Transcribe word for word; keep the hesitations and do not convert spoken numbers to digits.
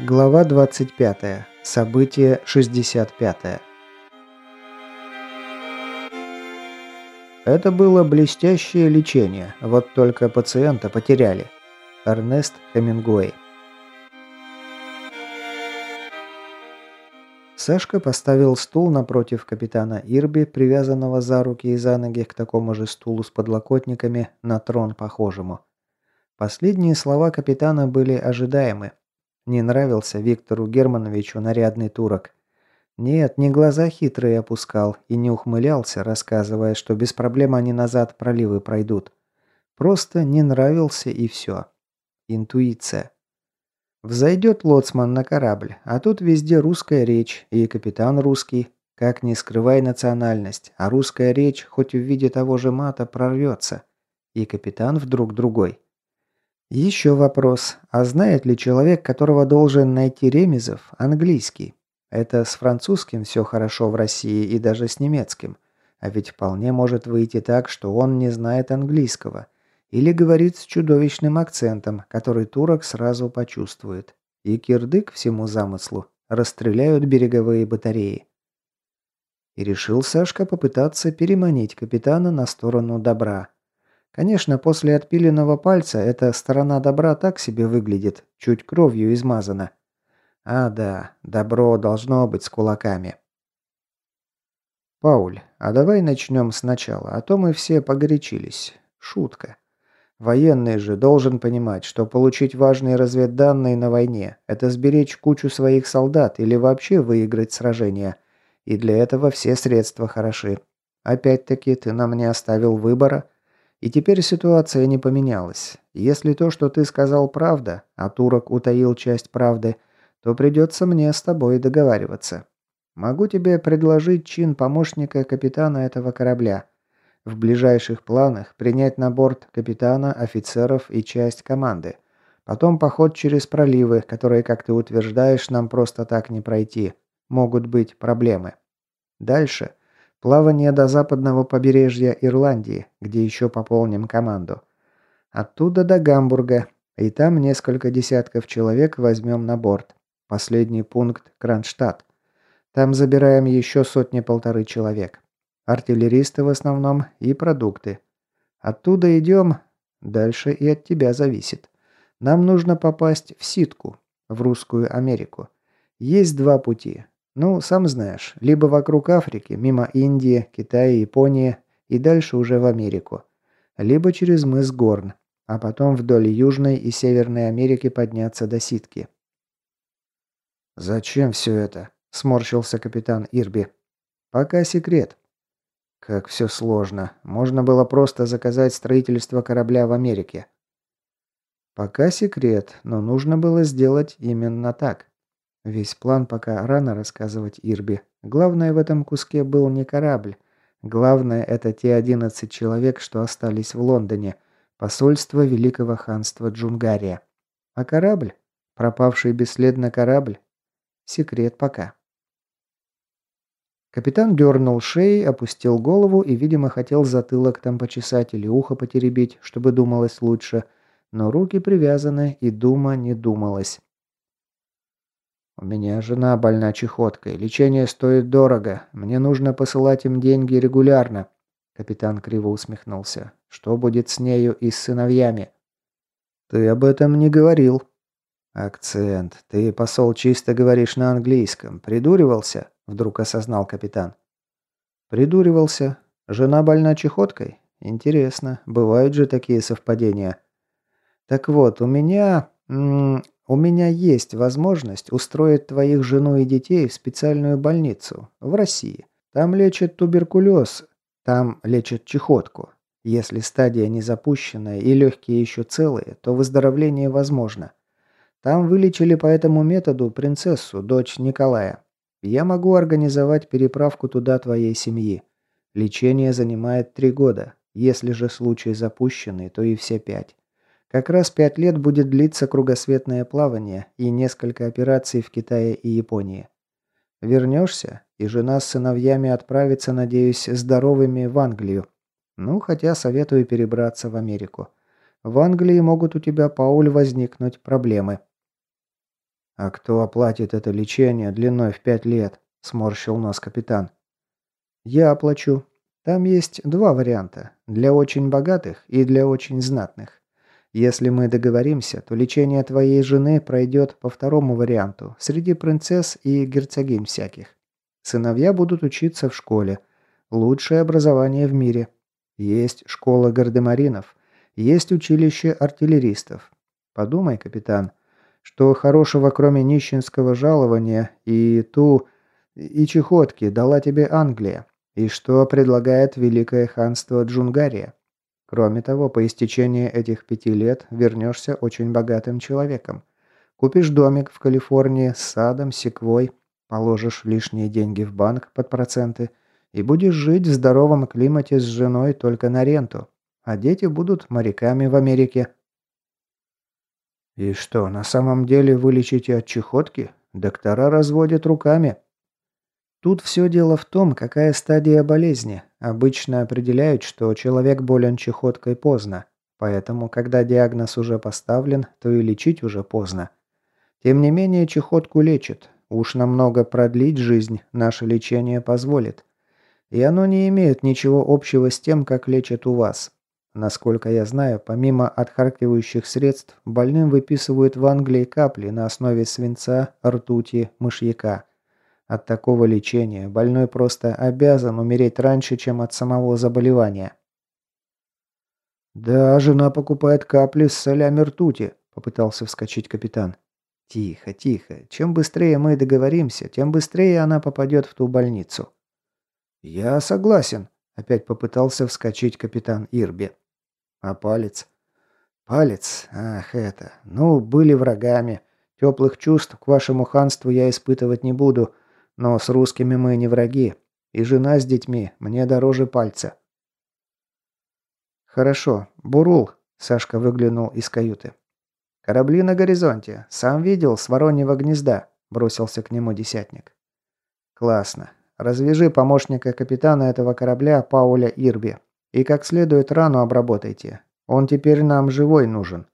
Глава двадцать пятая. Событие шестьдесят пятое. Это было блестящее лечение, вот только пациента потеряли. Эрнест Хемингуэй. Сашка поставил стул напротив капитана Ирби, привязанного за руки и за ноги к такому же стулу с подлокотниками, на трон похожему. Последние слова капитана были ожидаемы. Не нравился Виктору Германовичу нарядный турок. Нет, не глаза хитрые опускал и не ухмылялся, рассказывая, что без проблем они назад проливы пройдут. Просто не нравился и все. Интуиция. Взойдет лоцман на корабль, а тут везде русская речь, и капитан русский. Как ни скрывай национальность, а русская речь хоть в виде того же мата прорвется. И капитан вдруг другой. Еще вопрос. А знает ли человек, которого должен найти Ремезов, английский? Это с французским все хорошо в России и даже с немецким. А ведь вполне может выйти так, что он не знает английского. Или говорит с чудовищным акцентом, который турок сразу почувствует. И кирдык всему замыслу. Расстреляют береговые батареи. И решил Сашка попытаться переманить капитана на сторону добра. Конечно, после отпиленного пальца эта сторона добра так себе выглядит, чуть кровью измазана. А да, добро должно быть с кулаками. Пауль, а давай начнем сначала, а то мы все погорячились. Шутка. Военный же должен понимать, что получить важные разведданные на войне – это сберечь кучу своих солдат или вообще выиграть сражение. И для этого все средства хороши. Опять-таки, ты нам не оставил выбора. И теперь ситуация не поменялась. Если то, что ты сказал, правда, а турок утаил часть правды, то придется мне с тобой договариваться. Могу тебе предложить чин помощника капитана этого корабля. В ближайших планах принять на борт капитана, офицеров и часть команды. Потом поход через проливы, которые, как ты утверждаешь, нам просто так не пройти. Могут быть проблемы. Дальше плавание до западного побережья Ирландии, где еще пополним команду. Оттуда до Гамбурга, и там несколько десятков человек возьмем на борт. Последний пункт – Кронштадт. Там забираем еще сотни-полторы человек. Артиллеристы в основном и продукты. Оттуда идем, дальше и от тебя зависит. Нам нужно попасть в Ситку, в Русскую Америку. Есть два пути. Ну, сам знаешь, либо вокруг Африки, мимо Индии, Китая, Японии и дальше уже в Америку. Либо через мыс Горн, а потом вдоль Южной и Северной Америки подняться до Ситки. «Зачем все это?» – сморщился капитан Ирби. «Пока секрет». «Как все сложно. Можно было просто заказать строительство корабля в Америке». «Пока секрет, но нужно было сделать именно так». Весь план пока рано рассказывать Ирби. Главное в этом куске был не корабль. Главное это те одиннадцать человек, что остались в Лондоне. Посольство Великого ханства Джунгария. А корабль? Пропавший бесследно корабль? Секрет пока. Капитан дернул шеей, опустил голову и, видимо, хотел затылок там почесать или ухо потеребить, чтобы думалось лучше. Но руки привязаны, и дума не думалась. «У меня жена больна чехоткой. Лечение стоит дорого. Мне нужно посылать им деньги регулярно». Капитан криво усмехнулся. «Что будет с нею и с сыновьями?» «Ты об этом не говорил». «Акцент. Ты, посол, чисто говоришь на английском. Придуривался?» Вдруг осознал капитан. «Придуривался. Жена больна чехоткой? Интересно. Бывают же такие совпадения. Так вот, у меня... М -м, у меня есть возможность устроить твоих жену и детей в специальную больницу в России. Там лечат туберкулез, там лечат чехотку. Если стадия не запущенная и легкие еще целые, то выздоровление возможно. Там вылечили по этому методу принцессу, дочь Николая. Я могу организовать переправку туда твоей семьи. Лечение занимает три года. Если же случай запущенный, то и все пять. Как раз пять лет будет длиться кругосветное плавание и несколько операций в Китае и Японии. Вернешься, и жена с сыновьями отправится, надеюсь, здоровыми в Англию. Ну, хотя советую перебраться в Америку. В Англии могут у тебя, Пауль, возникнуть проблемы. «А кто оплатит это лечение длиной в пять лет?» – сморщил нос капитан. «Я оплачу. Там есть два варианта. Для очень богатых и для очень знатных. Если мы договоримся, то лечение твоей жены пройдет по второму варианту, среди принцесс и герцогинь всяких. Сыновья будут учиться в школе. Лучшее образование в мире. Есть школа гардемаринов. Есть училище артиллеристов. Подумай, капитан, что хорошего, кроме нищенского жалования и ту... и чехотки дала тебе Англия, и что предлагает Великое ханство Джунгария. Кроме того, по истечении этих пяти лет вернешься очень богатым человеком. Купишь домик в Калифорнии с садом, секвой, положишь лишние деньги в банк под проценты и будешь жить в здоровом климате с женой только на ренту. А дети будут моряками в Америке. И что, на самом деле вылечите от чехотки? Доктора разводят руками. Тут все дело в том, какая стадия болезни. Обычно определяют, что человек болен чехоткой поздно. Поэтому, когда диагноз уже поставлен, то и лечить уже поздно. Тем не менее, чехотку лечат. Уж намного продлить жизнь наше лечение позволит. И оно не имеет ничего общего с тем, как лечат у вас. Насколько я знаю, помимо отхаркивающих средств, больным выписывают в Англии капли на основе свинца, ртути, мышьяка. От такого лечения больной просто обязан умереть раньше, чем от самого заболевания. «Да, жена покупает капли с солями ртути», – попытался вскочить капитан. «Тихо, тихо. Чем быстрее мы договоримся, тем быстрее она попадет в ту больницу». «Я согласен», – опять попытался вскочить капитан Ирби. «А палец?» «Палец? Ах, это. Ну, были врагами. Теплых чувств к вашему ханству я испытывать не буду, но с русскими мы не враги. И жена с детьми мне дороже пальца». «Хорошо. Бурул», – Сашка выглянул из каюты. «Корабли на горизонте. Сам видел с Вороньего гнезда», – бросился к нему десятник. «Классно. Развяжи помощника капитана этого корабля Пауля Ирби. И как следует рану обработайте. Он теперь нам живой нужен.